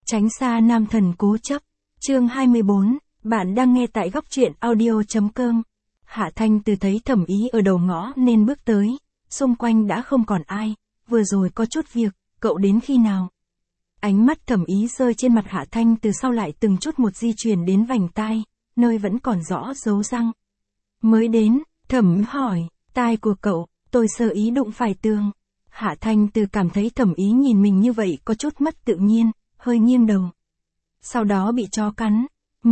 Tránh xa nam thần cố chấp. Chương 24, bạn đang nghe tại góc truyện audio.com. Hạ Thanh Từ thấy Thẩm Ý ở đầu ngõ nên bước tới, xung quanh đã không còn ai, vừa rồi có chút việc, cậu đến khi nào? Ánh mắt Thẩm Ý rơi trên mặt Hạ Thanh Từ sau lại từng chút một di chuyển đến vành tai, nơi vẫn còn rõ dấu răng. Mới đến, Thẩm hỏi, tai của cậu, tôi sơ ý đụng phải tường. Hạ Thanh Từ cảm thấy Thẩm Ý nhìn mình như vậy có chút mất tự nhiên, hơi nghiêng đầu. Sau đó bị chó cắn.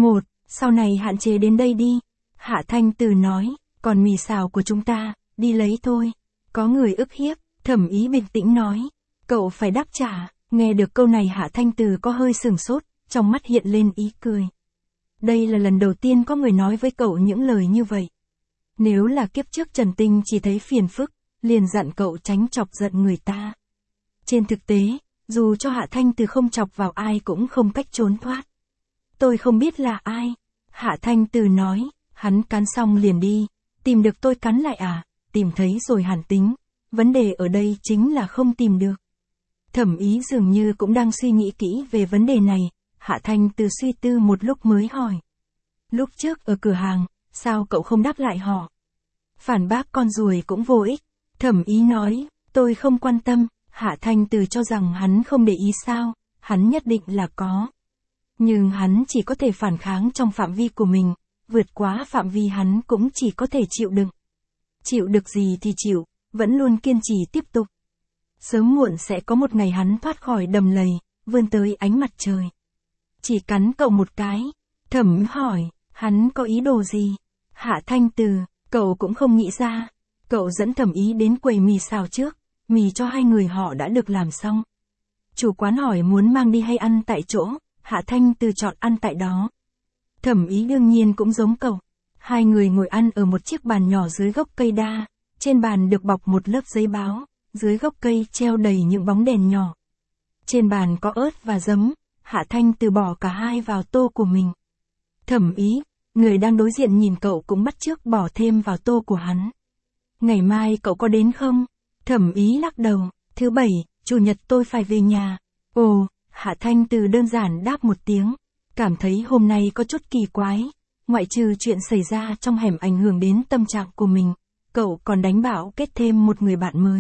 Sau này hạn chế đến đây đi. Hạ Thanh Từ nói, còn mì xào của chúng ta, đi lấy thôi. Có người ức hiếp, Thẩm Ý bình tĩnh nói. Cậu phải đáp trả. Nghe được câu này Hạ Thanh Từ có hơi sửng sốt, trong mắt hiện lên ý cười. Đây là lần đầu tiên có người nói với cậu những lời như vậy. Nếu là kiếp trước Trần Tinh chỉ thấy phiền phức, liền dặn cậu tránh chọc giận người ta. Trên thực tế, dù cho Hạ Thanh Từ không chọc vào ai cũng không cách trốn thoát. Tôi không biết là ai. Hạ Thanh Từ nói, hắn cắn xong liền đi. Tìm được tôi cắn lại à? Tìm thấy rồi hẳn tính. Vấn đề ở đây chính là không tìm được. Thẩm Ý dường như cũng đang suy nghĩ kỹ về vấn đề này. Hạ Thanh Từ suy tư một lúc mới hỏi. Lúc trước ở cửa hàng, sao cậu không đáp lại họ? Phản bác con ruồi cũng vô ích. Thẩm Ý nói, tôi không quan tâm. Hạ Thanh Từ cho rằng hắn không để ý sao, hắn nhất định là có. Nhưng hắn chỉ có thể phản kháng trong phạm vi của mình, vượt quá phạm vi hắn cũng chỉ có thể chịu đựng. Chịu được gì thì chịu, vẫn luôn kiên trì tiếp tục. Sớm muộn sẽ có một ngày hắn thoát khỏi đầm lầy, vươn tới ánh mặt trời. Chỉ cắn cậu một cái. Thẩm hỏi, hắn có ý đồ gì? Hạ Thanh Từ, cậu cũng không nghĩ ra. Cậu dẫn Thẩm Ý đến quầy mì xào trước. Mì cho hai người họ đã được làm xong. Chủ quán hỏi muốn mang đi hay ăn tại chỗ, Hạ Thanh Từ chọn ăn tại đó. Thẩm Ý đương nhiên cũng giống cậu. Hai người ngồi ăn ở một chiếc bàn nhỏ dưới gốc cây đa, trên bàn được bọc một lớp giấy báo, dưới gốc cây treo đầy những bóng đèn nhỏ. Trên bàn có ớt và giấm, Hạ Thanh Từ bỏ cả hai vào tô của mình. Thẩm Ý, người đang đối diện nhìn cậu cũng bắt chước bỏ thêm vào tô của hắn. Ngày mai cậu có đến không? Thẩm Ý lắc đầu, thứ Bảy, Chủ nhật tôi phải về nhà. Ồ, Hạ Thanh Từ đơn giản đáp một tiếng, cảm thấy hôm nay có chút kỳ quái, ngoại trừ chuyện xảy ra trong hẻm ảnh hưởng đến tâm trạng của mình, cậu còn đánh bảo kết thêm một người bạn mới.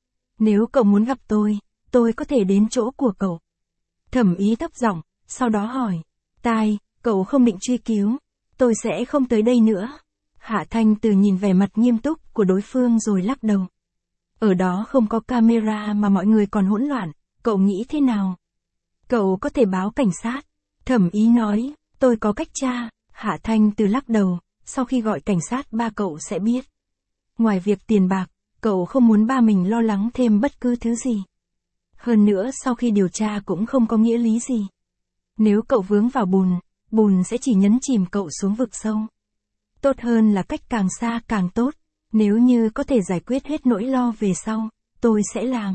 Nếu cậu muốn gặp tôi có thể đến chỗ của cậu. Thẩm Ý thấp giọng, sau đó hỏi, cậu không định truy cứu, tôi sẽ không tới đây nữa. Hạ Thanh Từ nhìn vẻ mặt nghiêm túc của đối phương rồi lắc đầu. Ở đó không có camera mà mọi người còn hỗn loạn, cậu nghĩ thế nào? Cậu có thể báo cảnh sát. Thẩm Ý nói, tôi có cách tra. Hạ Thanh Từ lắc đầu, sau khi gọi cảnh sát ba cậu sẽ biết. Ngoài việc tiền bạc, cậu không muốn ba mình lo lắng thêm bất cứ thứ gì. Hơn nữa sau khi điều tra cũng không có nghĩa lý gì. Nếu cậu vướng vào bùn sẽ chỉ nhấn chìm cậu xuống vực sâu. Tốt hơn là cách càng xa càng tốt. Nếu như có thể giải quyết hết nỗi lo về sau, tôi sẽ làm.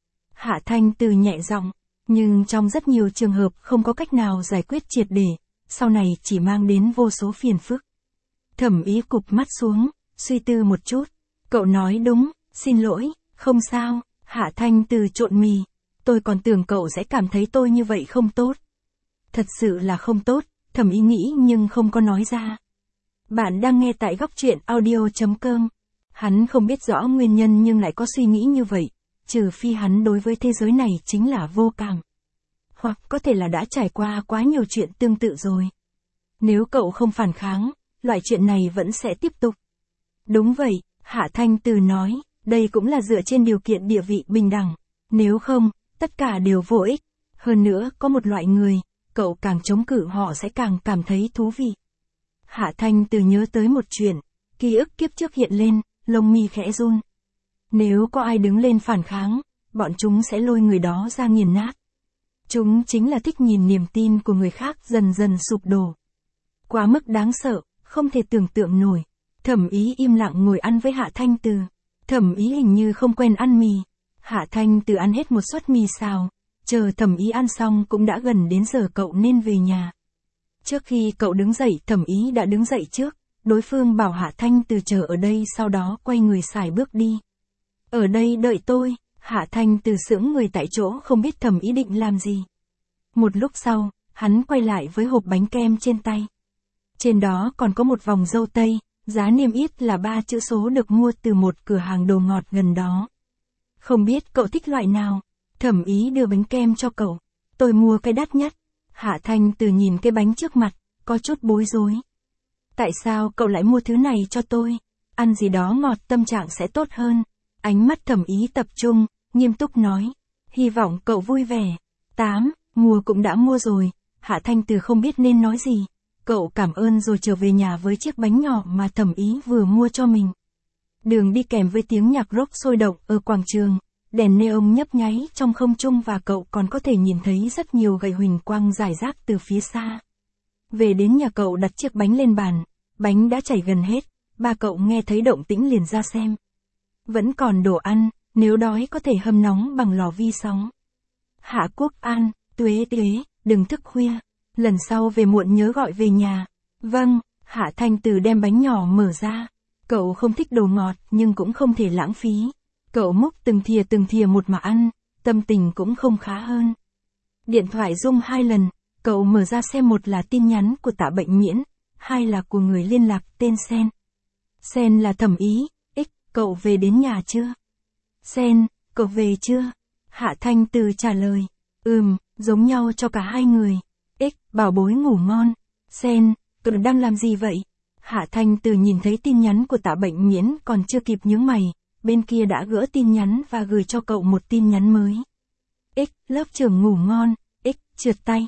Hạ Thanh Từ nhẹ giọng, nhưng trong rất nhiều trường hợp không có cách nào giải quyết triệt để, sau này chỉ mang đến vô số phiền phức. Thẩm Ý cụp mắt xuống, suy tư một chút. Cậu nói đúng, xin lỗi, không sao. Hạ Thanh Từ trộn mì. Tôi còn tưởng cậu sẽ cảm thấy tôi như vậy không tốt. Thật sự là không tốt, Thẩm Ý nghĩ nhưng không có nói ra. Bạn đang nghe tại góc truyện audio.com. Hắn không biết rõ nguyên nhân nhưng lại có suy nghĩ như vậy, trừ phi hắn đối với thế giới này chính là vô cảm. Hoặc có thể là đã trải qua quá nhiều chuyện tương tự rồi. Nếu cậu không phản kháng, loại chuyện này vẫn sẽ tiếp tục. Đúng vậy, Hạ Thanh Từ nói, đây cũng là dựa trên điều kiện địa vị bình đẳng. Nếu không, tất cả đều vô ích. Hơn nữa, có một loại người, cậu càng chống cự họ sẽ càng cảm thấy thú vị. Hạ Thanh Từ nhớ tới một chuyện, ký ức kiếp trước hiện lên, lông mi khẽ run. Nếu có ai đứng lên phản kháng, bọn chúng sẽ lôi người đó ra nghiền nát. Chúng chính là thích nhìn niềm tin của người khác dần dần sụp đổ. Quá mức đáng sợ, không thể tưởng tượng nổi. Thẩm Ý im lặng ngồi ăn với Hạ Thanh Từ. Thẩm Ý hình như không quen ăn mì. Hạ Thanh Từ ăn hết một suất mì xào. Chờ Thẩm Ý ăn xong cũng đã gần đến giờ cậu nên về nhà. Trước khi cậu đứng dậy Thẩm Ý đã đứng dậy trước. Đối phương bảo Hạ Thanh Từ chờ ở đây sau đó quay người xài bước đi. Ở đây đợi tôi. Hạ Thanh Từ sững người tại chỗ không biết Thẩm Ý định làm gì. Một lúc sau, hắn quay lại với hộp bánh kem trên tay. Trên đó còn có một vòng dâu tây, giá niêm yết là 3 chữ số được mua từ một cửa hàng đồ ngọt gần đó. Không biết cậu thích loại nào? Thẩm Ý đưa bánh kem cho cậu. Tôi mua cái đắt nhất. Hạ Thanh Từ nhìn cái bánh trước mặt, có chút bối rối. Tại sao cậu lại mua thứ này cho tôi? Ăn gì đó ngọt tâm trạng sẽ tốt hơn. Ánh mắt Thẩm Ý tập trung, nghiêm túc nói. Hy vọng cậu vui vẻ. 8, mua cũng đã mua rồi. Hạ Thanh Từ không biết nên nói gì. Cậu cảm ơn rồi trở về nhà với chiếc bánh nhỏ mà Thẩm Ý vừa mua cho mình. Đường đi kèm với tiếng nhạc rock sôi động ở quảng trường. Đèn neon nhấp nháy trong không trung và cậu còn có thể nhìn thấy rất nhiều gậy huỳnh quang rải rác từ phía xa. Về đến nhà cậu đặt chiếc bánh lên bàn. Bánh đã chảy gần hết. Ba cậu nghe thấy động tĩnh liền ra xem. Vẫn còn đồ ăn, nếu đói có thể hâm nóng bằng lò vi sóng. Hạ Quốc An, Tuế Tuế, đừng thức khuya. Lần sau về muộn nhớ gọi về nhà. Vâng, Hạ Thanh Từ đem bánh nhỏ mở ra. Cậu không thích đồ ngọt nhưng cũng không thể lãng phí. Cậu múc từng thìa một mà ăn, tâm tình cũng không khá hơn. Điện thoại rung 2 lần, cậu mở ra xem, một là tin nhắn của Tạ Bệnh Miễn, 2 là của người liên lạc tên Sen. Sen là Thẩm Ý. Cậu về đến nhà chưa? Sen, cậu về chưa? Hạ Thanh Từ trả lời. Giống nhau cho cả hai người. Bảo bối ngủ ngon. Sen, cậu đang làm gì vậy? Hạ Thanh Từ nhìn thấy tin nhắn của Tạ Bệnh Miễn còn chưa kịp nhướng mày, bên kia đã gỡ tin nhắn và gửi cho cậu một tin nhắn mới. Lớp trưởng ngủ ngon. Trượt tay.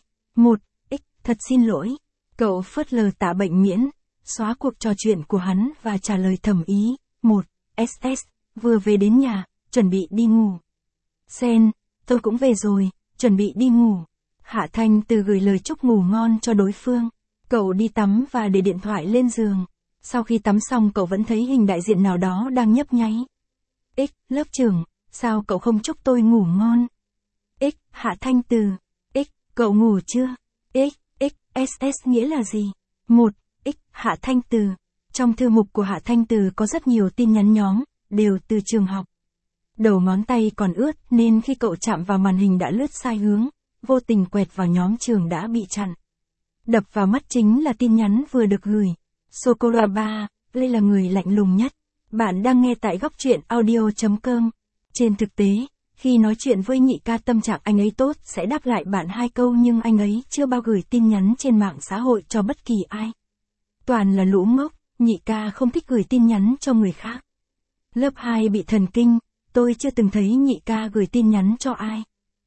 Thật xin lỗi. Cậu phớt lờ Tạ Bệnh Miễn, xóa cuộc trò chuyện của hắn và trả lời Thẩm Ý. SS, vừa về đến nhà, chuẩn bị đi ngủ. Sen, tôi cũng về rồi, chuẩn bị đi ngủ. Hạ Thanh Từ gửi lời chúc ngủ ngon cho đối phương. Cậu đi tắm và để điện thoại lên giường. Sau khi tắm xong cậu vẫn thấy hình đại diện nào đó đang nhấp nháy. Lớp trưởng, sao cậu không chúc tôi ngủ ngon? Hạ Thanh Từ. Cậu ngủ chưa? SS nghĩa là gì? Hạ Thanh Từ. Trong thư mục của Hạ Thanh Từ có rất nhiều tin nhắn nhóm, đều từ trường học. Đầu ngón tay còn ướt nên khi cậu chạm vào màn hình đã lướt sai hướng, vô tình quẹt vào nhóm trường đã bị chặn. Đập vào mắt chính là tin nhắn vừa được gửi. Sô-cô-la 3, đây là người lạnh lùng nhất. Bạn đang nghe tại góc truyện audio.com. Trên thực tế, khi nói chuyện với Nhị Ca tâm trạng anh ấy tốt sẽ đáp lại bạn 2 câu nhưng anh ấy chưa bao gửi tin nhắn trên mạng xã hội cho bất kỳ ai. Toàn là lũ ngốc. Nhị Ca không thích gửi tin nhắn cho người khác. Lớp 2 bị thần kinh, tôi chưa từng thấy Nhị Ca gửi tin nhắn cho ai.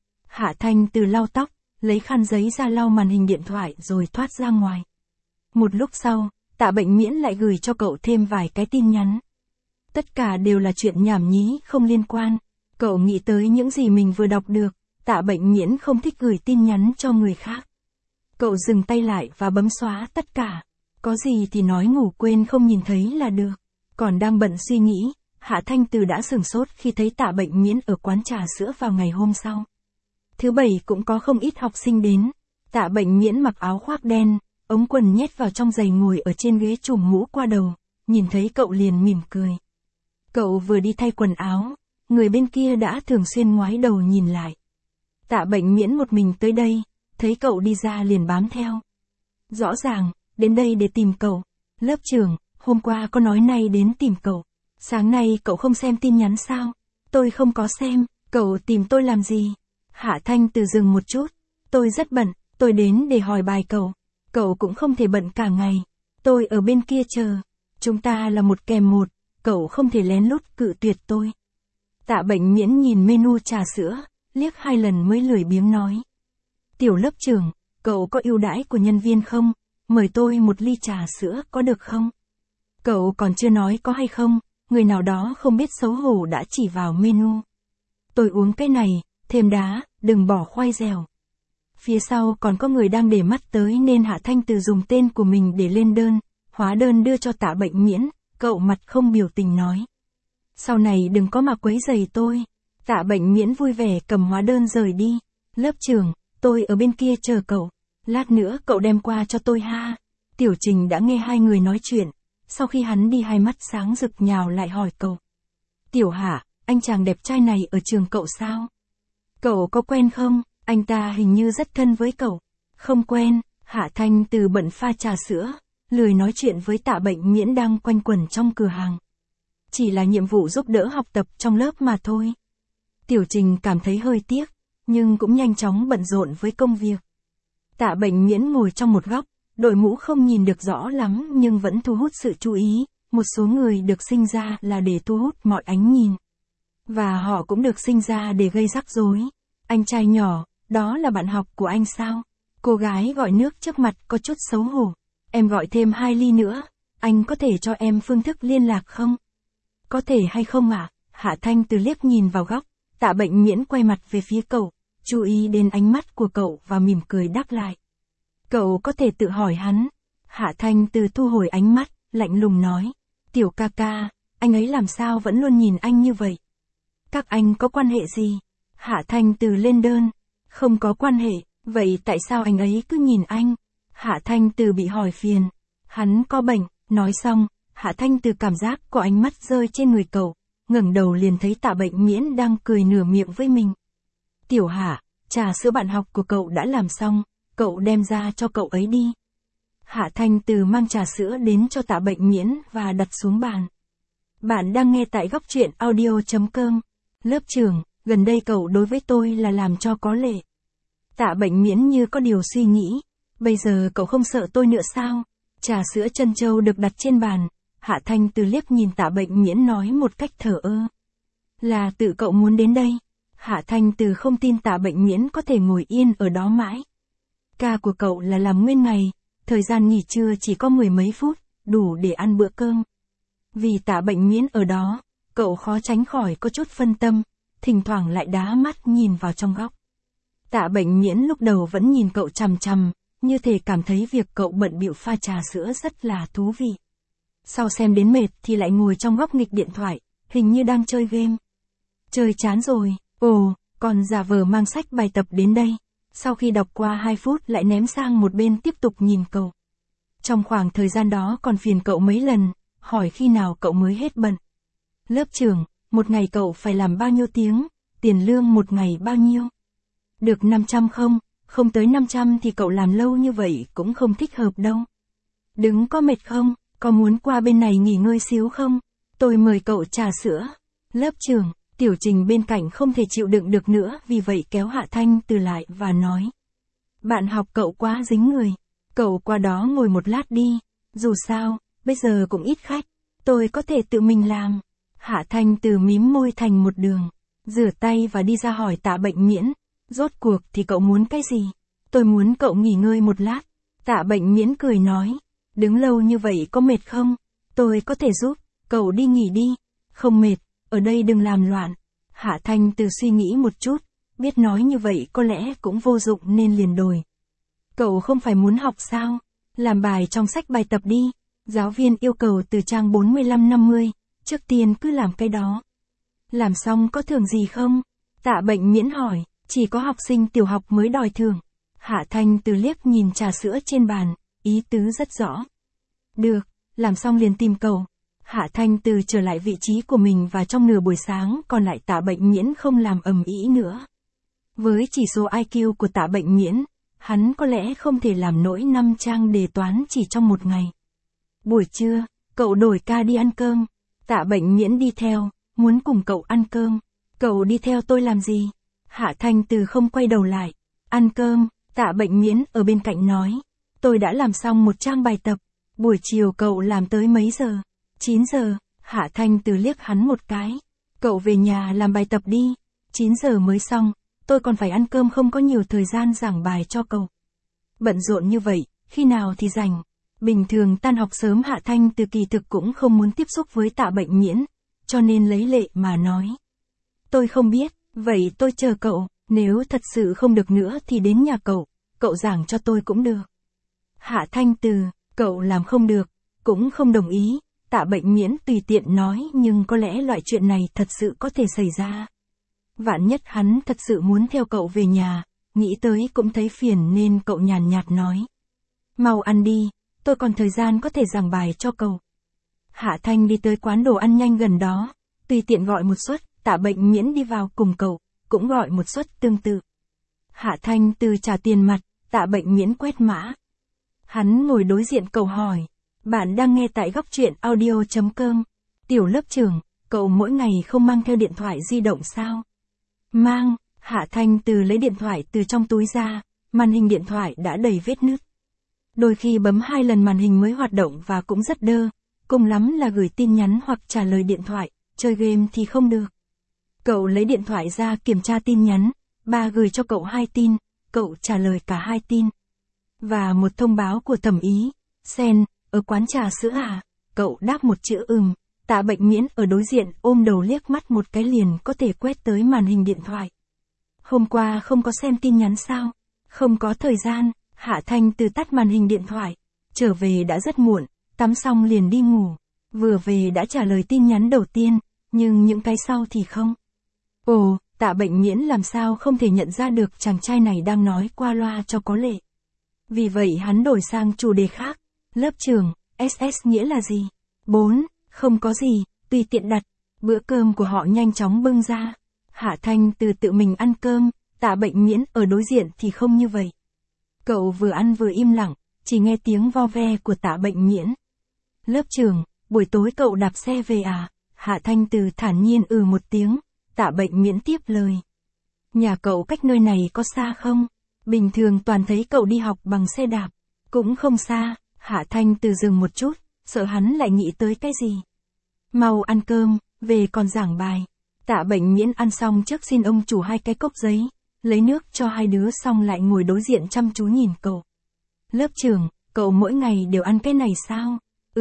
Hạ Thanh Từ lau tóc, lấy khăn giấy ra lau màn hình điện thoại rồi thoát ra ngoài. Một lúc sau, Tạ Bệnh Miễn lại gửi cho cậu thêm vài cái tin nhắn. Tất cả đều là chuyện nhảm nhí không liên quan. Cậu nghĩ tới những gì mình vừa đọc được. Tạ Bệnh Miễn không thích gửi tin nhắn cho người khác. Cậu dừng tay lại và bấm xóa tất cả. Có gì thì nói ngủ quên không nhìn thấy là được. Còn đang bận suy nghĩ, Hạ Thanh Từ đã sửng sốt khi thấy Tạ Bệnh Miễn ở quán trà sữa vào ngày hôm sau. Thứ Bảy cũng có không ít học sinh đến. Tạ Bệnh Miễn mặc áo khoác đen, ống quần nhét vào trong giày ngồi ở trên ghế trùm mũ qua đầu, nhìn thấy cậu liền mỉm cười. Cậu vừa đi thay quần áo, người bên kia đã thường xuyên ngoái đầu nhìn lại. Tạ Bệnh Miễn một mình tới đây, thấy cậu đi ra liền bám theo. Rõ ràng, đến đây để tìm cậu. Lớp trưởng, hôm qua có nói nay đến tìm cậu. Sáng nay cậu không xem tin nhắn sao? Tôi không có xem, cậu tìm tôi làm gì? Hạ Thanh Từ dừng một chút. Tôi rất bận, tôi đến để hỏi bài cậu. Cậu cũng không thể bận cả ngày. Tôi ở bên kia chờ. Chúng ta là một kèm một, cậu không thể lén lút cự tuyệt tôi. Tạ Bệnh Miễn nhìn menu trà sữa, liếc 2 lần mới lười biếng nói. Tiểu lớp trưởng, cậu có ưu đãi của nhân viên không? Mời tôi một ly trà sữa có được không? Cậu còn chưa nói có hay không, người nào đó không biết xấu hổ đã chỉ vào menu. Tôi uống cái này, thêm đá, đừng bỏ khoai dẻo. Phía sau còn có người đang để mắt tới nên Hạ Thanh Từ dùng tên của mình để lên đơn, hóa đơn đưa cho Tạ Bệnh Miễn, cậu mặt không biểu tình nói. Sau này đừng có mà quấy rầy tôi. Tạ Bệnh Miễn vui vẻ cầm hóa đơn rời đi. Lớp trưởng, tôi ở bên kia chờ cậu. Lát nữa cậu đem qua cho tôi ha. Tiểu Trình đã nghe 2 người nói chuyện. Sau khi hắn đi 2 mắt sáng rực nhào lại hỏi cậu. Tiểu Hạ, anh chàng đẹp trai này ở trường cậu sao? Cậu có quen không? Anh ta hình như rất thân với cậu. Không quen, Hạ Thanh Từ bận pha trà sữa, lười nói chuyện với Tạ Bệnh Miễn đang quanh quẩn trong cửa hàng. Chỉ là nhiệm vụ giúp đỡ học tập trong lớp mà thôi. Tiểu Trình cảm thấy hơi tiếc, nhưng cũng nhanh chóng bận rộn với công việc. Tạ Bệnh Miễn ngồi trong một góc, đội mũ không nhìn được rõ lắm nhưng vẫn thu hút sự chú ý. Một số người được sinh ra là để thu hút mọi ánh nhìn. Và họ cũng được sinh ra để gây rắc rối. Anh trai nhỏ, đó là bạn học của anh sao? Cô gái gọi nước trước mặt có chút xấu hổ. Em gọi thêm 2 ly nữa, anh có thể cho em phương thức liên lạc không? Có thể hay không ạ? Hạ Thanh Từ liếc nhìn vào góc, Tạ Bệnh Miễn quay mặt về phía cậu, chú ý đến ánh mắt của cậu và mỉm cười đáp lại. Cậu có thể tự hỏi hắn. Hạ Thanh Từ thu hồi ánh mắt, lạnh lùng nói. Tiểu ca ca, anh ấy làm sao vẫn luôn nhìn anh như vậy? Các anh có quan hệ gì? Hạ Thanh Từ lên đơn. Không có quan hệ, vậy tại sao anh ấy cứ nhìn anh? Hạ Thanh Từ bị hỏi phiền. Hắn có bệnh, nói xong, Hạ Thanh Từ cảm giác có ánh mắt rơi trên người cậu, ngẩng đầu liền thấy Tạ Bệnh Miễn đang cười nửa miệng với mình. Tiểu Hạ, trà sữa bạn học của cậu đã làm xong, cậu đem ra cho cậu ấy đi. Hạ Thanh Từ mang trà sữa đến cho Tạ Bệnh Miễn và đặt xuống bàn. Bạn đang nghe tại góc truyện audio.com. Lớp trưởng, gần đây cậu đối với tôi là làm cho có lệ. Tạ Bệnh Miễn như có điều suy nghĩ. Bây giờ cậu không sợ tôi nữa sao? Trà sữa trân châu được đặt trên bàn. Hạ Thanh Từ liếc nhìn Tạ Bệnh Miễn nói một cách thờ ơ. Là tự cậu muốn đến đây. Hạ Thanh Từ không tin Tạ Bệnh Miễn có thể ngồi yên ở đó mãi. Ca của cậu là làm nguyên ngày, thời gian nghỉ trưa chỉ có 10 mấy phút, đủ để ăn bữa cơm. Vì Tạ Bệnh Miễn ở đó, cậu khó tránh khỏi có chút phân tâm, thỉnh thoảng lại đá mắt nhìn vào trong góc. Tạ Bệnh Miễn lúc đầu vẫn nhìn cậu chằm chằm, như thể cảm thấy việc cậu bận bịu pha trà sữa rất là thú vị. Sau xem đến mệt thì lại ngồi trong góc nghịch điện thoại, hình như đang chơi game. Chơi chán rồi, còn giả vờ mang sách bài tập đến đây. Sau khi đọc qua 2 phút lại ném sang một bên tiếp tục nhìn cậu. Trong khoảng thời gian đó còn phiền cậu mấy lần, hỏi khi nào cậu mới hết bận. Lớp trưởng, một ngày cậu phải làm bao nhiêu tiếng, tiền lương một ngày bao nhiêu? Được 500 không? Không tới 500 thì cậu làm lâu như vậy cũng không thích hợp đâu. Đứng có mệt không? Có muốn qua bên này nghỉ ngơi xíu không? Tôi mời cậu trà sữa. Lớp trưởng, Tiểu Trình bên cạnh không thể chịu đựng được nữa vì vậy kéo Hạ Thanh Từ lại và nói. Bạn học cậu quá dính người. Cậu qua đó ngồi một lát đi. Dù sao, bây giờ cũng ít khách. Tôi có thể tự mình làm. Hạ Thanh Từ mím môi thành một đường. Rửa tay và đi ra hỏi Tạ Bệnh Miễn. Rốt cuộc thì cậu muốn cái gì? Tôi muốn cậu nghỉ ngơi một lát. Tạ Bệnh Miễn cười nói. Đứng lâu như vậy có mệt không? Tôi có thể giúp. Cậu đi nghỉ đi. Không mệt, ở đây đừng làm loạn. Hạ Thanh Từ suy nghĩ một chút. Biết nói như vậy có lẽ cũng vô dụng nên liền đổi. Cậu không phải muốn học sao? Làm bài trong sách bài tập đi. Giáo viên yêu cầu từ trang 45-50. Trước tiên cứ làm cái đó. Làm xong có thưởng gì không? Tạ Bệnh Miễn hỏi. Chỉ có học sinh tiểu học mới đòi thưởng. Hạ Thanh Từ liếc nhìn trà sữa trên bàn, ý tứ rất rõ. Được, làm xong liền tìm cậu. Hạ Thanh Từ trở lại vị trí của mình và trong nửa buổi sáng còn lại Tạ Bệnh Miễn không làm ầm ĩ nữa. Với chỉ số IQ của Tạ Bệnh Miễn, hắn có lẽ không thể làm nổi 5 trang đề toán chỉ trong một ngày. Buổi trưa, cậu đổi ca đi ăn cơm. Tạ Bệnh Miễn đi theo, muốn cùng cậu ăn cơm. Cậu đi theo tôi làm gì? Hạ Thanh Từ không quay đầu lại. Ăn cơm, Tạ Bệnh Miễn ở bên cạnh nói. Tôi đã làm xong một trang bài tập. Buổi chiều cậu làm tới mấy giờ? 9 giờ, Hạ Thanh Từ liếc hắn một cái. Cậu về nhà làm bài tập đi. 9 giờ mới xong, tôi còn phải ăn cơm không có nhiều thời gian giảng bài cho cậu. Bận rộn như vậy, khi nào thì rảnh. Bình thường tan học sớm Hạ Thanh Từ kỳ thực cũng không muốn tiếp xúc với Tạ Bệnh Miễn, cho nên lấy lệ mà nói. Tôi không biết, vậy tôi chờ cậu, nếu thật sự không được nữa thì đến nhà cậu giảng cho tôi cũng được. Hạ Thanh Từ, cậu làm không được, cũng không đồng ý. Tạ Bệnh Miễn tùy tiện nói nhưng có lẽ loại chuyện này thật sự có thể xảy ra. Vạn nhất hắn thật sự muốn theo cậu về nhà, nghĩ tới cũng thấy phiền nên cậu nhàn nhạt nói. Mau ăn đi, tôi còn thời gian có thể giảng bài cho cậu. Hạ Thanh đi tới quán đồ ăn nhanh gần đó, tùy tiện gọi một suất, Tạ Bệnh Miễn đi vào cùng cậu, cũng gọi một suất tương tự. Hạ Thanh Từ trả tiền mặt, Tạ Bệnh Miễn quét mã. Hắn ngồi đối diện cậu hỏi. Bạn đang nghe tại góc truyện audio.com. Tiểu lớp trưởng, cậu mỗi ngày không mang theo điện thoại di động sao? Mang. Hạ Thanh Từ lấy điện thoại từ trong túi ra, màn hình điện thoại đã đầy vết nứt. Đôi khi bấm 2 lần màn hình mới hoạt động và cũng rất đơ, cùng lắm là gửi tin nhắn hoặc trả lời điện thoại, chơi game thì không được. Cậu lấy điện thoại ra kiểm tra tin nhắn, bà gửi cho cậu 2 tin, cậu trả lời cả 2 tin. Và một thông báo của Thẩm Ý, Sen, ở quán trà sữa à? Cậu đáp một chữ Tạ Bệnh Miễn ở đối diện ôm đầu liếc mắt một cái liền có thể quét tới màn hình điện thoại. Hôm qua không có xem tin nhắn sao? Không có thời gian. Hạ Thanh Từ tắt màn hình điện thoại. Trở về đã rất muộn, tắm xong liền đi ngủ. Vừa về đã trả lời tin nhắn đầu tiên, nhưng những cái sau thì không. Ồ, Tạ Bệnh Miễn làm sao không thể nhận ra được chàng trai này đang nói qua loa cho có lệ. Vì vậy hắn đổi sang chủ đề khác. Lớp trưởng, SS nghĩa là gì? 4, không có gì, tùy tiện đặt. Bữa cơm của họ nhanh chóng bưng ra. Hạ Thanh Từ tự mình ăn cơm, Tạ Bệnh Miễn ở đối diện thì không như vậy. Cậu vừa ăn vừa im lặng, chỉ nghe tiếng vo ve của Tạ Bệnh Miễn. Lớp trưởng, buổi tối cậu đạp xe về à? Hạ Thanh Từ thản nhiên một tiếng, Tạ Bệnh Miễn tiếp lời. Nhà cậu cách nơi này có xa không? Bình thường toàn thấy cậu đi học bằng xe đạp. Cũng không xa. Hạ Thanh Từ dừng một chút, sợ hắn lại nghĩ tới cái gì. Mau ăn cơm, về còn giảng bài. Tạ Bệnh Miễn ăn xong trước xin ông chủ 2 cái cốc giấy, lấy nước cho 2 đứa xong lại ngồi đối diện chăm chú nhìn cậu. Lớp trưởng, cậu mỗi ngày đều ăn cái này sao?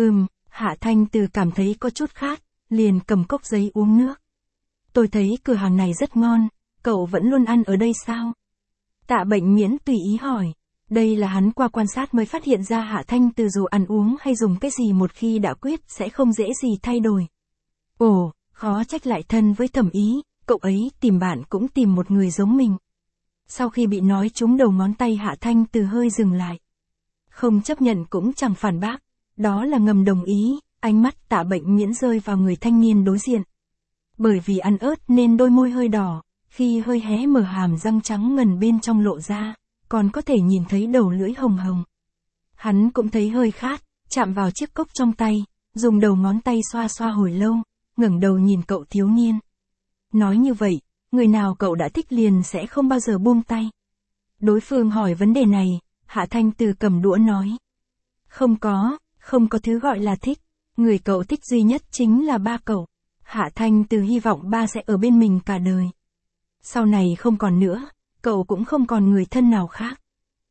Hạ Thanh Từ cảm thấy có chút khát, liền cầm cốc giấy uống nước. Tôi thấy cửa hàng này rất ngon, cậu vẫn luôn ăn ở đây sao? Tạ Bệnh Miễn tùy ý hỏi. Đây là hắn qua quan sát mới phát hiện ra Hạ Thanh Từ dù ăn uống hay dùng cái gì một khi đã quyết sẽ không dễ gì thay đổi. Ồ, khó trách lại thân với Thẩm Ý, cậu ấy tìm bạn cũng tìm một người giống mình. Sau khi bị nói trúng đầu ngón tay Hạ Thanh Từ hơi dừng lại. Không chấp nhận cũng chẳng phản bác, đó là ngầm đồng ý, ánh mắt Tạ Bệnh Miễn rơi vào người thanh niên đối diện. Bởi vì ăn ớt nên đôi môi hơi đỏ, khi hơi hé mở hàm răng trắng ngần bên trong lộ ra, còn có thể nhìn thấy đầu lưỡi hồng hồng. Hắn cũng thấy hơi khát, chạm vào chiếc cốc trong tay, dùng đầu ngón tay xoa xoa hồi lâu, ngẩng đầu nhìn cậu thiếu niên. Nói như vậy, người nào cậu đã thích liền sẽ không bao giờ buông tay. Đối phương hỏi vấn đề này, Hạ Thanh Từ cầm đũa nói. Không có thứ gọi là thích, người cậu thích duy nhất chính là ba cậu. Hạ Thanh Từ hy vọng ba sẽ ở bên mình cả đời. Sau này không còn nữa, cậu cũng không còn người thân nào khác.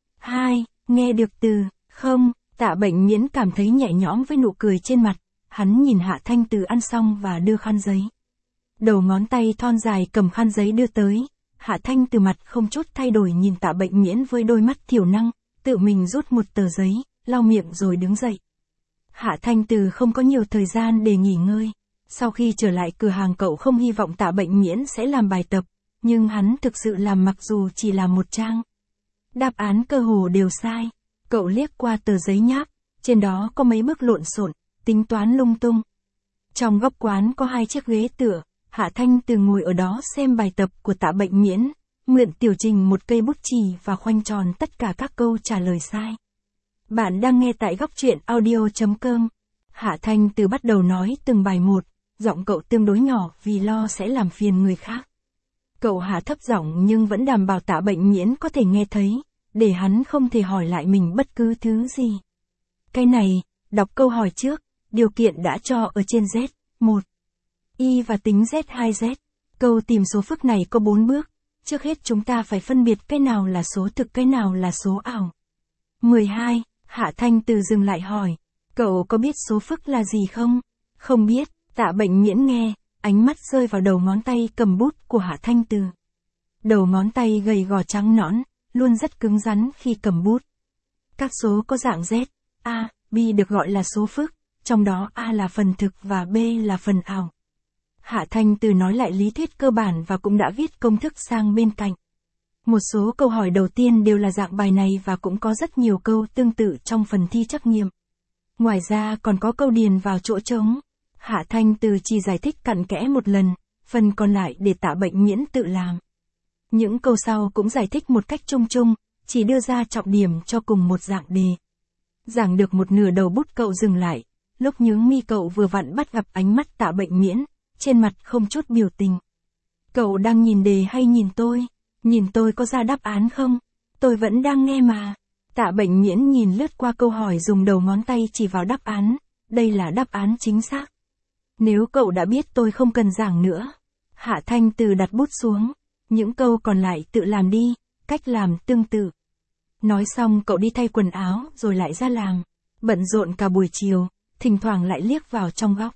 Nghe được từ, không, Tạ Bệnh Miễn cảm thấy nhẹ nhõm với nụ cười trên mặt, hắn nhìn Hạ Thanh Từ ăn xong và đưa khăn giấy. Đầu ngón tay thon dài cầm khăn giấy đưa tới, Hạ Thanh Từ mặt không chút thay đổi nhìn Tạ Bệnh Miễn với đôi mắt thiểu năng, tự mình rút một tờ giấy, lau miệng rồi đứng dậy. Hạ Thanh Từ không có nhiều thời gian để nghỉ ngơi. Sau khi trở lại cửa hàng cậu không hy vọng Tạ Bệnh Miễn sẽ làm bài tập, nhưng hắn thực sự làm mặc dù chỉ là một trang. Đáp án cơ hồ đều sai. Cậu liếc qua tờ giấy nháp, trên đó có mấy bước lộn xộn, tính toán lung tung. Trong góc quán có 2 chiếc ghế tựa, Hạ Thanh Từ ngồi ở đó xem bài tập của Tạ Bệnh Miễn, mượn tiểu trình một cây bút chì và khoanh tròn tất cả các câu trả lời sai. Bạn đang nghe tại góc truyện audio.com. Hạ Thanh Từ bắt đầu nói từng bài một, giọng cậu tương đối nhỏ vì lo sẽ làm phiền người khác. Cậu hạ thấp giọng nhưng vẫn đảm bảo Tạ Bệnh Miễn có thể nghe thấy, để hắn không thể hỏi lại mình bất cứ thứ gì. Cái này, đọc câu hỏi trước, điều kiện đã cho ở trên Z, 1. Y và tính Z2Z. Câu tìm số phức này có 4 bước, trước hết chúng ta phải phân biệt cái nào là số thực cái nào là số ảo. 12. Hạ Thanh Từ dừng lại hỏi, cậu có biết số phức là gì không? Không biết. Tạ Bệnh Miễn nghe, ánh mắt rơi vào đầu ngón tay cầm bút của Hạ Thanh Từ. Đầu ngón tay gầy gò trắng nõn, luôn rất cứng rắn khi cầm bút. Các số có dạng Z, A, B được gọi là số phức, trong đó A là phần thực và B là phần ảo. Hạ Thanh Từ nói lại lý thuyết cơ bản và cũng đã viết công thức sang bên cạnh. Một số câu hỏi đầu tiên đều là dạng bài này và cũng có rất nhiều câu tương tự trong phần thi trắc nghiệm. Ngoài ra còn có câu điền vào chỗ trống. Hạ Thanh Từ chỉ giải thích cặn kẽ một lần, phần còn lại để Tạ Bệnh Miễn tự làm. Những câu sau cũng giải thích một cách chung chung, chỉ đưa ra trọng điểm cho cùng một dạng đề. Giảng được một nửa đầu bút cậu dừng lại, lúc nhướng mi cậu vừa vặn bắt gặp ánh mắt Tạ Bệnh Miễn, trên mặt không chút biểu tình. Cậu đang nhìn đề hay nhìn tôi? Nhìn tôi có ra đáp án không? Tôi vẫn đang nghe mà. Tạ Bệnh Miễn nhìn lướt qua câu hỏi dùng đầu ngón tay chỉ vào đáp án, đây là đáp án chính xác. Nếu cậu đã biết tôi không cần giảng nữa. Hạ Thanh Từ đặt bút xuống, những câu còn lại tự làm đi, cách làm tương tự. Nói xong cậu đi thay quần áo rồi lại ra làm, bận rộn cả buổi chiều, thỉnh thoảng lại liếc vào trong góc.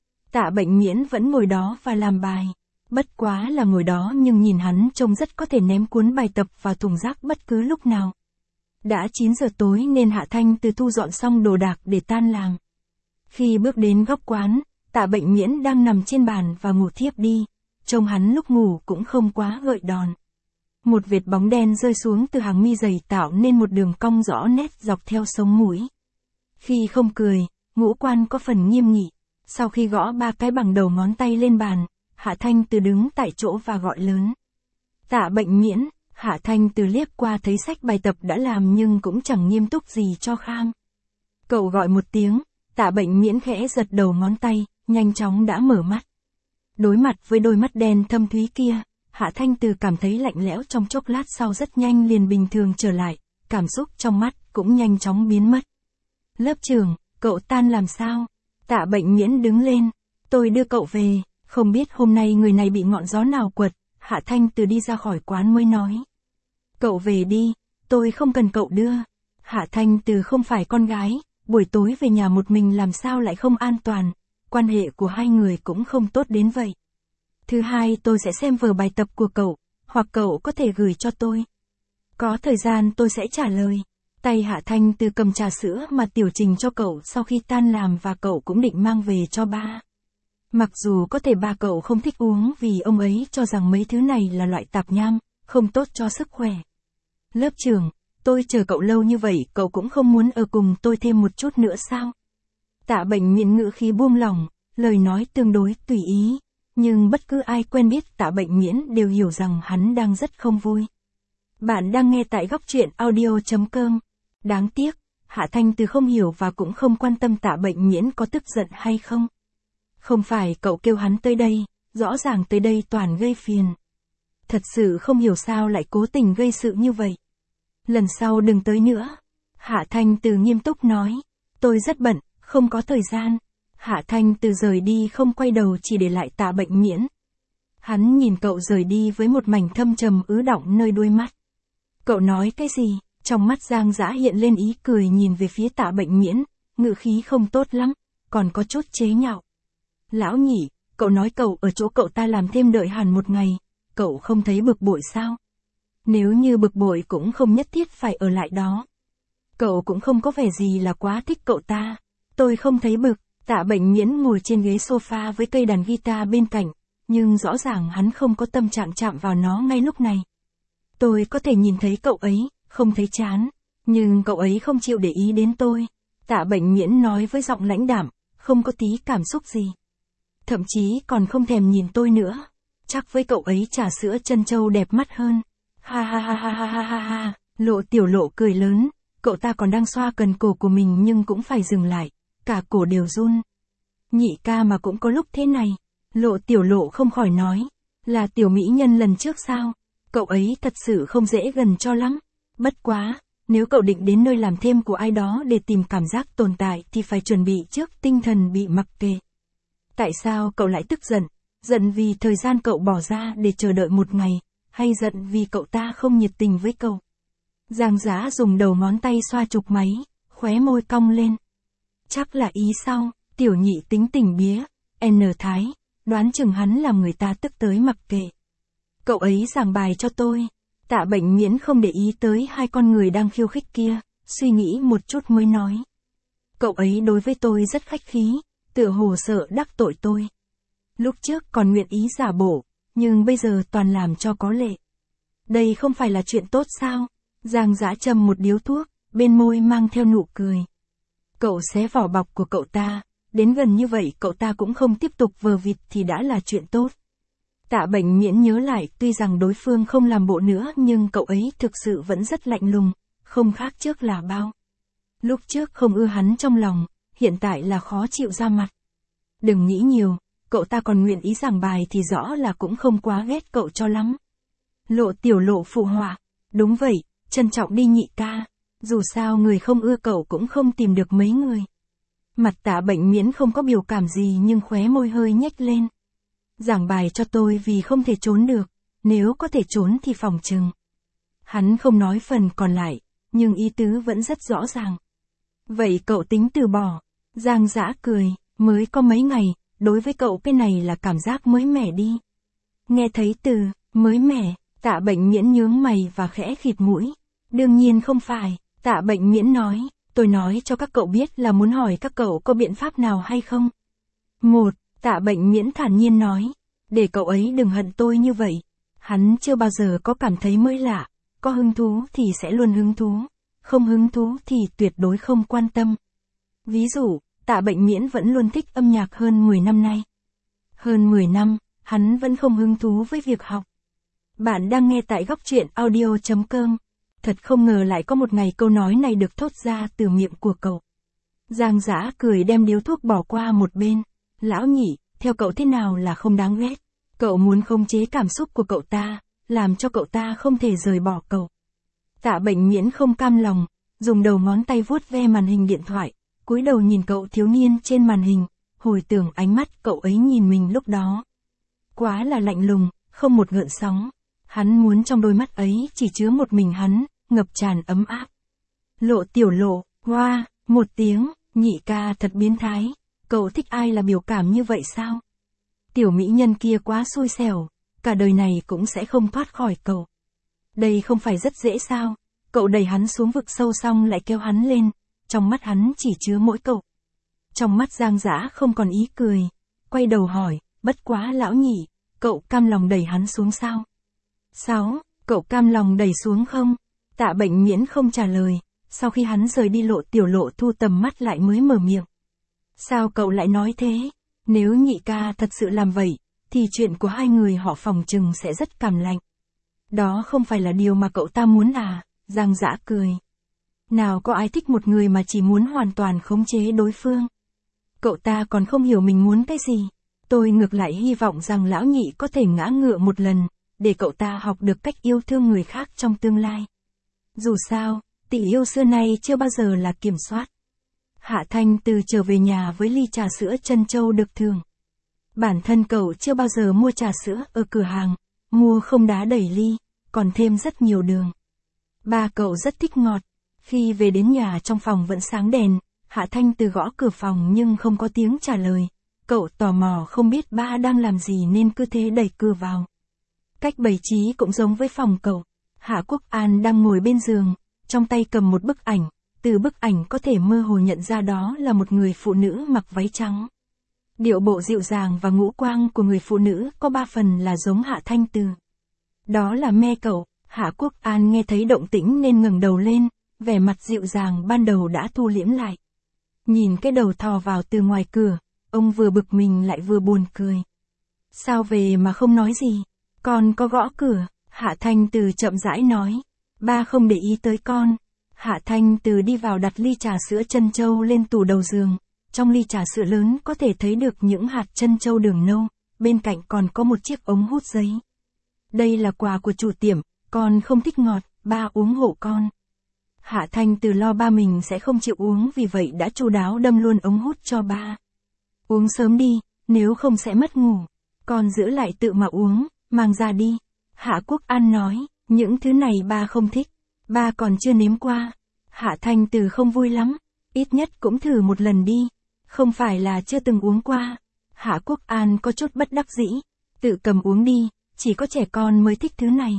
Tạ Bệnh Miễn vẫn ngồi đó và làm bài. Bất quá là ngồi đó nhưng nhìn hắn trông rất có thể ném cuốn bài tập vào thùng rác bất cứ lúc nào. Đã 9 giờ tối nên Hạ Thanh Từ thu dọn xong đồ đạc để tan làm. Khi bước đến góc quán, Tạ Bệnh Miễn đang nằm trên bàn và ngủ thiếp đi. Trông hắn lúc ngủ cũng không quá gợi đòn. Một vệt bóng đen rơi xuống từ hàng mi dày tạo nên một đường cong rõ nét dọc theo sống mũi. Khi không cười, ngũ quan có phần nghiêm nghị. Sau khi gõ 3 cái bằng đầu ngón tay lên bàn, Hạ Thanh Từ đứng tại chỗ và gọi lớn. Tạ Bệnh Miễn. Hạ Thanh Từ liếc qua thấy sách bài tập đã làm nhưng cũng chẳng nghiêm túc gì cho kham. Cậu gọi một tiếng, Tạ Bệnh Miễn khẽ giật đầu ngón tay, nhanh chóng đã mở mắt. Đối mặt với đôi mắt đen thâm thúy kia, Hạ Thanh Từ cảm thấy lạnh lẽo trong chốc lát sau rất nhanh liền bình thường trở lại, cảm xúc trong mắt cũng nhanh chóng biến mất. Lớp trưởng, cậu tan làm sao? Tạ Bệnh Miễn đứng lên, tôi đưa cậu về, không biết hôm nay người này bị ngọn gió nào quật. Hạ Thanh Từ đi ra khỏi quán mới nói. Cậu về đi, tôi không cần cậu đưa. Hạ Thanh Từ không phải con gái, buổi tối về nhà một mình làm sao lại không an toàn, quan hệ của hai người cũng không tốt đến vậy. Thứ hai tôi sẽ xem vở bài tập của cậu, hoặc cậu có thể gửi cho tôi. Có thời gian tôi sẽ trả lời. Tay Hạ Thanh Từ cầm trà sữa mà Tiểu Trình cho cậu sau khi tan làm và cậu cũng định mang về cho ba. Mặc dù có thể ba cậu không thích uống vì ông ấy cho rằng mấy thứ này là loại tạp nham, không tốt cho sức khỏe. Lớp trưởng, tôi chờ cậu lâu như vậy cậu cũng không muốn ở cùng tôi thêm một chút nữa sao? Tạ Bệnh Miễn ngữ khí buông lỏng, lời nói tương đối tùy ý. Nhưng bất cứ ai quen biết Tạ Bệnh Miễn đều hiểu rằng hắn đang rất không vui. Bạn đang nghe tại góc truyện audio.com. Đáng tiếc, Hạ Thanh Từ không hiểu và cũng không quan tâm Tạ Bệnh Miễn có tức giận hay không. Không phải cậu kêu hắn tới đây, rõ ràng tới đây toàn gây phiền. Thật sự không hiểu sao lại cố tình gây sự như vậy. Lần sau đừng tới nữa. Hạ Thanh Từ nghiêm túc nói. Tôi rất bận, không có thời gian. Hạ Thanh Từ rời đi không quay đầu chỉ để lại Tạ Bệnh Miễn. Hắn nhìn cậu rời đi với một mảnh thâm trầm ứ đọng nơi đuôi mắt. Cậu nói cái gì? Trong mắt Giang Dã hiện lên ý cười nhìn về phía Tạ Bệnh Miễn, ngữ khí không tốt lắm, còn có chút chế nhạo. Lão nhỉ, cậu nói cậu ở chỗ cậu ta làm thêm đợi hẳn một ngày, cậu không thấy bực bội sao? Nếu như bực bội cũng không nhất thiết phải ở lại đó. Cậu cũng không có vẻ gì là quá thích cậu ta. Tôi không thấy bực. Tạ Bệnh Miễn ngồi trên ghế sofa với cây đàn guitar bên cạnh, nhưng rõ ràng hắn không có tâm trạng chạm vào nó ngay lúc này. Tôi có thể nhìn thấy cậu ấy, không thấy chán, nhưng cậu ấy không chịu để ý đến tôi. Tạ Bệnh Miễn nói với giọng lãnh đạm, không có tí cảm xúc gì. Thậm chí còn không thèm nhìn tôi nữa. Chắc với cậu ấy trà sữa trân châu đẹp mắt hơn. Ha ha ha ha ha ha ha ha. Lộ Tiểu Lộ cười lớn, cậu ta còn đang xoa cần cổ của mình nhưng cũng phải dừng lại. Cả cổ đều run. Nhị ca mà cũng có lúc thế này. Lộ Tiểu Lộ không khỏi nói. Là tiểu mỹ nhân lần trước sao? Cậu ấy thật sự không dễ gần cho lắm. Bất quá, nếu cậu định đến nơi làm thêm của ai đó để tìm cảm giác tồn tại thì phải chuẩn bị trước tinh thần bị mặc kệ. Tại sao cậu lại tức giận? Giận vì thời gian cậu bỏ ra để chờ đợi một ngày, hay giận vì cậu ta không nhiệt tình với cậu? Giang Dã dùng đầu ngón tay xoa trục máy, khóe môi cong lên. Chắc là ý sau, tiểu nhị tính tình bía, N Thái, đoán chừng hắn làm người ta tức tới mặc kệ. Cậu ấy giảng bài cho tôi. Tạ Bệnh Miễn không để ý tới hai con người đang khiêu khích kia, suy nghĩ một chút mới nói. Cậu ấy đối với tôi rất khách khí, tựa hồ sợ đắc tội tôi. Lúc trước còn nguyện ý giả bộ, nhưng bây giờ toàn làm cho có lệ. Đây không phải là chuyện tốt sao? Giang Dã châm một điếu thuốc, bên môi mang theo nụ cười. Cậu xé vỏ bọc của cậu ta, đến gần như vậy cậu ta cũng không tiếp tục vờ vịt thì đã là chuyện tốt. Tạ Bệnh Miễn nhớ lại, tuy rằng đối phương không làm bộ nữa nhưng cậu ấy thực sự vẫn rất lạnh lùng, không khác trước là bao. Lúc trước không ưa hắn trong lòng, hiện tại là khó chịu ra mặt. Đừng nghĩ nhiều, cậu ta còn nguyện ý giảng bài thì rõ là cũng không quá ghét cậu cho lắm. Lộ Tiểu Lộ phụ họa, đúng vậy, trân trọng đi nhị ca, dù sao người không ưa cậu cũng không tìm được mấy người. Mặt Tạ Bệnh Miễn không có biểu cảm gì nhưng khóe môi hơi nhếch lên. Giảng bài cho tôi vì không thể trốn được, nếu có thể trốn thì phòng chừng. Hắn không nói phần còn lại, nhưng ý tứ vẫn rất rõ ràng. Vậy cậu tính từ bỏ? Giang Dã cười, mới có mấy ngày, đối với cậu cái này là cảm giác mới mẻ đi. Nghe thấy từ mới mẻ, Tạ Bệnh Miễn nhướng mày và khẽ khịt mũi. Đương nhiên không phải, Tạ Bệnh Miễn nói, tôi nói cho các cậu biết là muốn hỏi các cậu có biện pháp nào hay không. Một, Tạ Bệnh Miễn thản nhiên nói, để cậu ấy đừng hận tôi như vậy. Hắn chưa bao giờ có cảm thấy mới lạ, có hứng thú thì sẽ luôn hứng thú, không hứng thú thì tuyệt đối không quan tâm. Ví dụ, Tạ Bệnh Miễn vẫn luôn thích âm nhạc hơn 10 năm nay. Hơn 10 năm, hắn vẫn không hứng thú với việc học. Bạn đang nghe tại góc truyện audio.com. Thật không ngờ lại có một ngày câu nói này được thốt ra từ miệng của cậu. Giang Dã cười đem điếu thuốc bỏ qua một bên. Lão Nhị, theo cậu thế nào là không đáng ghét? Cậu muốn khống chế cảm xúc của cậu ta, làm cho cậu ta không thể rời bỏ cậu. Tạ Bệnh Miễn không cam lòng, dùng đầu ngón tay vuốt ve màn hình điện thoại, cúi đầu nhìn cậu thiếu niên trên màn hình, hồi tưởng ánh mắt cậu ấy nhìn mình lúc đó. Quá là lạnh lùng, không một gợn sóng. Hắn muốn trong đôi mắt ấy chỉ chứa một mình hắn, ngập tràn ấm áp. Lộ Tiểu Lộ, hoa, một tiếng, nhị ca thật biến thái, cậu thích ai là biểu cảm như vậy sao? Tiểu mỹ nhân kia quá xui xẻo, cả đời này cũng sẽ không thoát khỏi cậu. Đây không phải rất dễ sao? Cậu đẩy hắn xuống vực sâu xong lại kéo hắn lên, trong mắt hắn chỉ chứa mỗi cậu. Trong mắt Giang Dã không còn ý cười, quay đầu hỏi, bất quá Lão Nhị, cậu cam lòng đẩy hắn xuống sao? 6. Cậu cam lòng đẩy xuống không? Tạ Bệnh Miễn không trả lời, sau khi hắn rời đi Lộ Tiểu Lộ thu tầm mắt lại mới mở miệng. Sao cậu lại nói thế? Nếu nhị ca thật sự làm vậy, thì chuyện của hai người họ phòng chừng sẽ rất cảm lạnh. Đó không phải là điều mà cậu ta muốn à? Giang Dã cười. Nào có ai thích một người mà chỉ muốn hoàn toàn khống chế đối phương? Cậu ta còn không hiểu mình muốn cái gì. Tôi ngược lại hy vọng rằng Lão Nhị có thể ngã ngựa một lần, để cậu ta học được cách yêu thương người khác trong tương lai. Dù sao, tỷ yêu xưa nay chưa bao giờ là kiểm soát. Hạ Thanh Từ trở về nhà với ly trà sữa trân châu được thưởng. Bản thân cậu chưa bao giờ mua trà sữa ở cửa hàng, mua không đá đẩy ly, còn thêm rất nhiều đường. Ba cậu rất thích ngọt. Khi về đến nhà trong phòng vẫn sáng đèn, Hạ Thanh Từ gõ cửa phòng nhưng không có tiếng trả lời. Cậu tò mò không biết ba đang làm gì nên cứ thế đẩy cửa vào. Cách bày trí cũng giống với phòng cậu. Hạ Quốc An đang ngồi bên giường, trong tay cầm một bức ảnh. Từ bức ảnh có thể mơ hồ nhận ra đó là một người phụ nữ mặc váy trắng. Điệu bộ dịu dàng và ngũ quang của người phụ nữ có 3 phần là giống Hạ Thanh Từ. Đó là me cậu. Hạ Quốc An nghe thấy động tĩnh nên ngẩng đầu lên, vẻ mặt dịu dàng ban đầu đã thu liễm lại. Nhìn cái đầu thò vào từ ngoài cửa, ông vừa bực mình lại vừa buồn cười. Sao về mà không nói gì? Con có gõ cửa, Hạ Thanh Từ chậm rãi nói. Ba không để ý tới con. Hạ Thanh Từ đi vào đặt ly trà sữa trân châu lên tủ đầu giường. Trong ly trà sữa lớn có thể thấy được những hạt trân châu đường nâu, bên cạnh còn có một chiếc ống hút giấy. Đây là quà của chủ tiệm, con không thích ngọt, ba uống hộ con. Hạ Thanh Từ lo ba mình sẽ không chịu uống vì vậy đã chu đáo đâm luôn ống hút cho ba. Uống sớm đi, nếu không sẽ mất ngủ. Con giữ lại tự mà uống, mang ra đi. Hạ Quốc An nói, những thứ này ba không thích, ba còn chưa nếm qua. Hạ Thanh Từ không vui lắm, ít nhất cũng thử một lần đi, không phải là chưa từng uống qua. Hạ Quốc An có chút bất đắc dĩ, tự cầm uống đi, chỉ có trẻ con mới thích thứ này.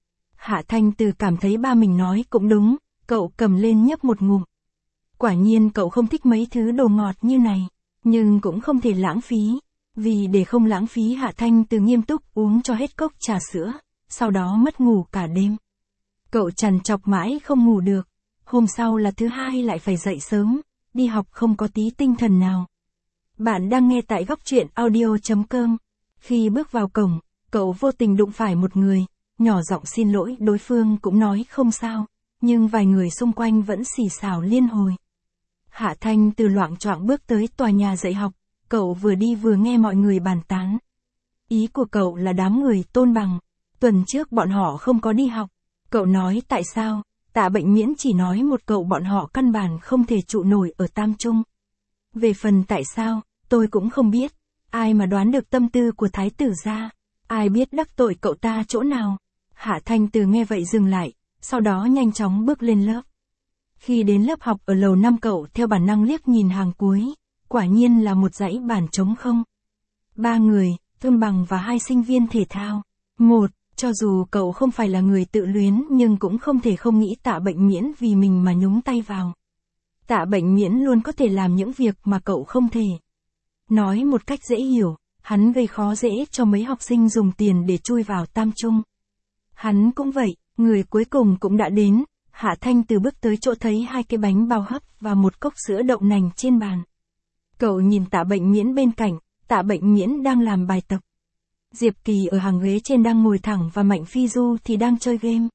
Hạ Thanh Từ cảm thấy ba mình nói cũng đúng, cậu cầm lên nhấp một ngụm. Quả nhiên cậu không thích mấy thứ đồ ngọt như này, nhưng cũng không thể lãng phí. Vì để không lãng phí Hạ Thanh Từ nghiêm túc uống cho hết cốc trà sữa, sau đó mất ngủ cả đêm. Cậu trằn trọc mãi không ngủ được, hôm sau là thứ hai lại phải dậy sớm, đi học không có tí tinh thần nào. Bạn đang nghe tại góc truyện audio.com. Khi bước vào cổng, Cậu vô tình đụng phải một người, nhỏ giọng xin lỗi, đối phương cũng nói không sao, nhưng vài người xung quanh vẫn xì xào liên hồi. Hạ Thanh Từ loạng choạng bước tới tòa nhà dạy học, cậu vừa đi vừa nghe mọi người bàn tán. Ý của cậu là đám người Tôn Bằng, tuần trước bọn họ không có đi học. Cậu nói tại sao, Tạ Bệnh Miễn chỉ nói một cậu bọn họ căn bản không thể trụ nổi ở Tam Trung. Về phần tại sao, tôi cũng không biết, ai mà đoán được tâm tư của thái tử gia, ai biết đắc tội cậu ta chỗ nào. Hạ Thanh Từ nghe vậy dừng lại, sau đó nhanh chóng bước lên lớp. Khi đến lớp học ở lầu 5 cậu theo bản năng liếc nhìn hàng cuối, quả nhiên là một dãy bàn trống không. 3 người, Tôn Bằng và 2 sinh viên thể thao. Cho dù cậu không phải là người tự luyến nhưng cũng không thể không nghĩ Tạ Bệnh Miễn vì mình mà nhúng tay vào. Tạ Bệnh Miễn luôn có thể làm những việc mà cậu không thể. Nói một cách dễ hiểu, hắn gây khó dễ cho mấy học sinh dùng tiền để chui vào Tam Trung. Hắn cũng vậy, người cuối cùng cũng đã đến. Hạ Thanh Từ bước tới chỗ thấy 2 cái bánh bao hấp và một cốc sữa đậu nành trên bàn. Cậu nhìn Tạ Bệnh Miễn bên cạnh, Tạ Bệnh Miễn đang làm bài tập. Diệp Kỳ ở hàng ghế trên đang ngồi thẳng và Mạnh Phi Du thì đang chơi game.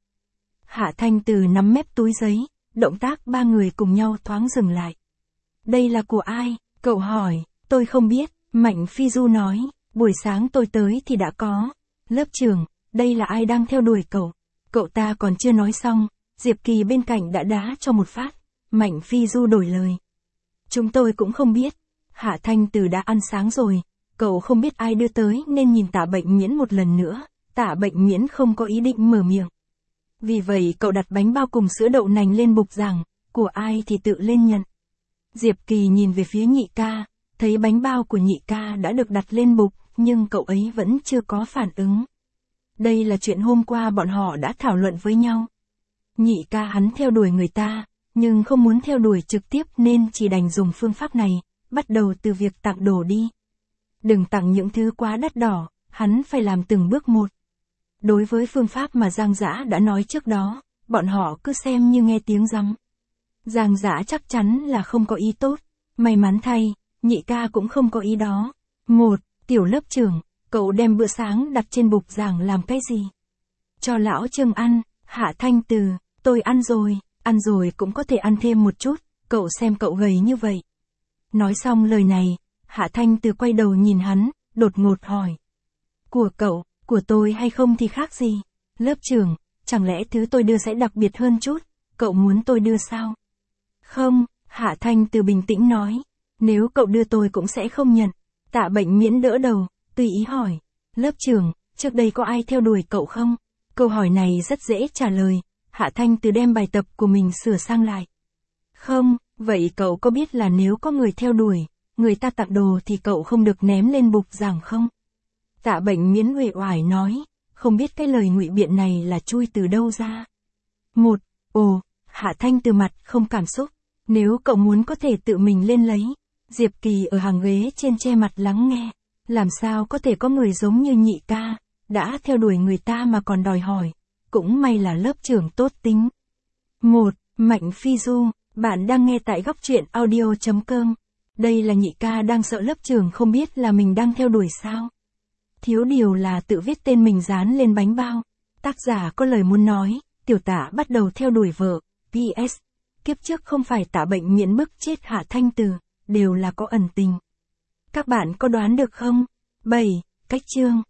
Hạ Thanh Từ nắm mép túi giấy, động tác 3 người cùng nhau thoáng dừng lại. Đây là của ai? Cậu hỏi. Tôi không biết, Mạnh Phi Du nói, buổi sáng tôi tới thì đã có. Lớp trưởng, đây là ai đang theo đuổi cậu? Cậu ta còn chưa nói xong, Diệp Kỳ bên cạnh đã đá cho một phát. Mạnh Phi Du đổi lời. Chúng tôi cũng không biết. Hạ Thanh Từ đã ăn sáng rồi. Cậu không biết ai đưa tới nên nhìn Tạ Bệnh Miễn một lần nữa. Tạ Bệnh Miễn không có ý định mở miệng. Vì vậy cậu đặt bánh bao cùng sữa đậu nành lên bục giảng, của ai thì tự lên nhận. Diệp Kỳ nhìn về phía Nhị ca, thấy bánh bao của Nhị ca đã được đặt lên bục, nhưng cậu ấy vẫn chưa có phản ứng. Đây là chuyện hôm qua bọn họ đã thảo luận với nhau. Nhị ca hắn theo đuổi người ta, nhưng không muốn theo đuổi trực tiếp nên chỉ đành dùng phương pháp này, bắt đầu từ việc tặng đồ đi. Đừng tặng những thứ quá đắt đỏ, hắn phải làm từng bước một. Đối với phương pháp mà Giang Dã đã nói trước đó, bọn họ cứ xem như nghe tiếng rắm. Giang Dã chắc chắn là không có ý tốt, may mắn thay, Nhị ca cũng không có ý đó. Tiểu lớp trưởng, cậu đem bữa sáng đặt trên bục giảng làm cái gì? Cho lão Trương ăn. Hạ Thanh Từ, tôi ăn rồi cũng có thể ăn thêm một chút, cậu xem cậu gầy như vậy. Nói xong lời này, Hạ Thanh Từ quay đầu nhìn hắn, đột ngột hỏi. Của cậu, của tôi hay không thì khác gì? Lớp trưởng, chẳng lẽ thứ tôi đưa sẽ đặc biệt hơn chút, cậu muốn tôi đưa sao? Không, Hạ Thanh Từ bình tĩnh nói, nếu cậu đưa tôi cũng sẽ không nhận. Tạ Bệnh Miễn đỡ đầu, tùy ý hỏi. Lớp trưởng, trước đây có ai theo đuổi cậu không? Câu hỏi này rất dễ trả lời, Hạ Thanh Từ đem bài tập của mình sửa sang lại. Không, vậy cậu có biết là nếu có người theo đuổi, người ta tặng đồ thì cậu không được ném lên bục giảng không? Tạ Bệnh Miễn uể oải nói, không biết cái lời ngụy biện này là chui từ đâu ra. Hạ Thanh Từ mặt không cảm xúc, nếu cậu muốn có thể tự mình lên lấy. Diệp Kỳ ở hàng ghế trên che mặt lắng nghe, làm sao có thể có người giống như Nhị ca, đã theo đuổi người ta mà còn đòi hỏi, cũng may là lớp trưởng tốt tính. Mạnh Phi Du, bạn đang nghe tại góc truyện audio.com. Đây là Nhị ca đang sợ lớp trưởng không biết là mình đang theo đuổi sao? Thiếu điều là tự viết tên mình dán lên bánh bao. Tác giả có lời muốn nói, tiểu Tạ bắt đầu theo đuổi vợ. PS, kiếp trước không phải Tạ Bệnh Miễn bức chết Hạ Thanh Từ, đều là có ẩn tình. Các bạn có đoán được không? 7. Cách chương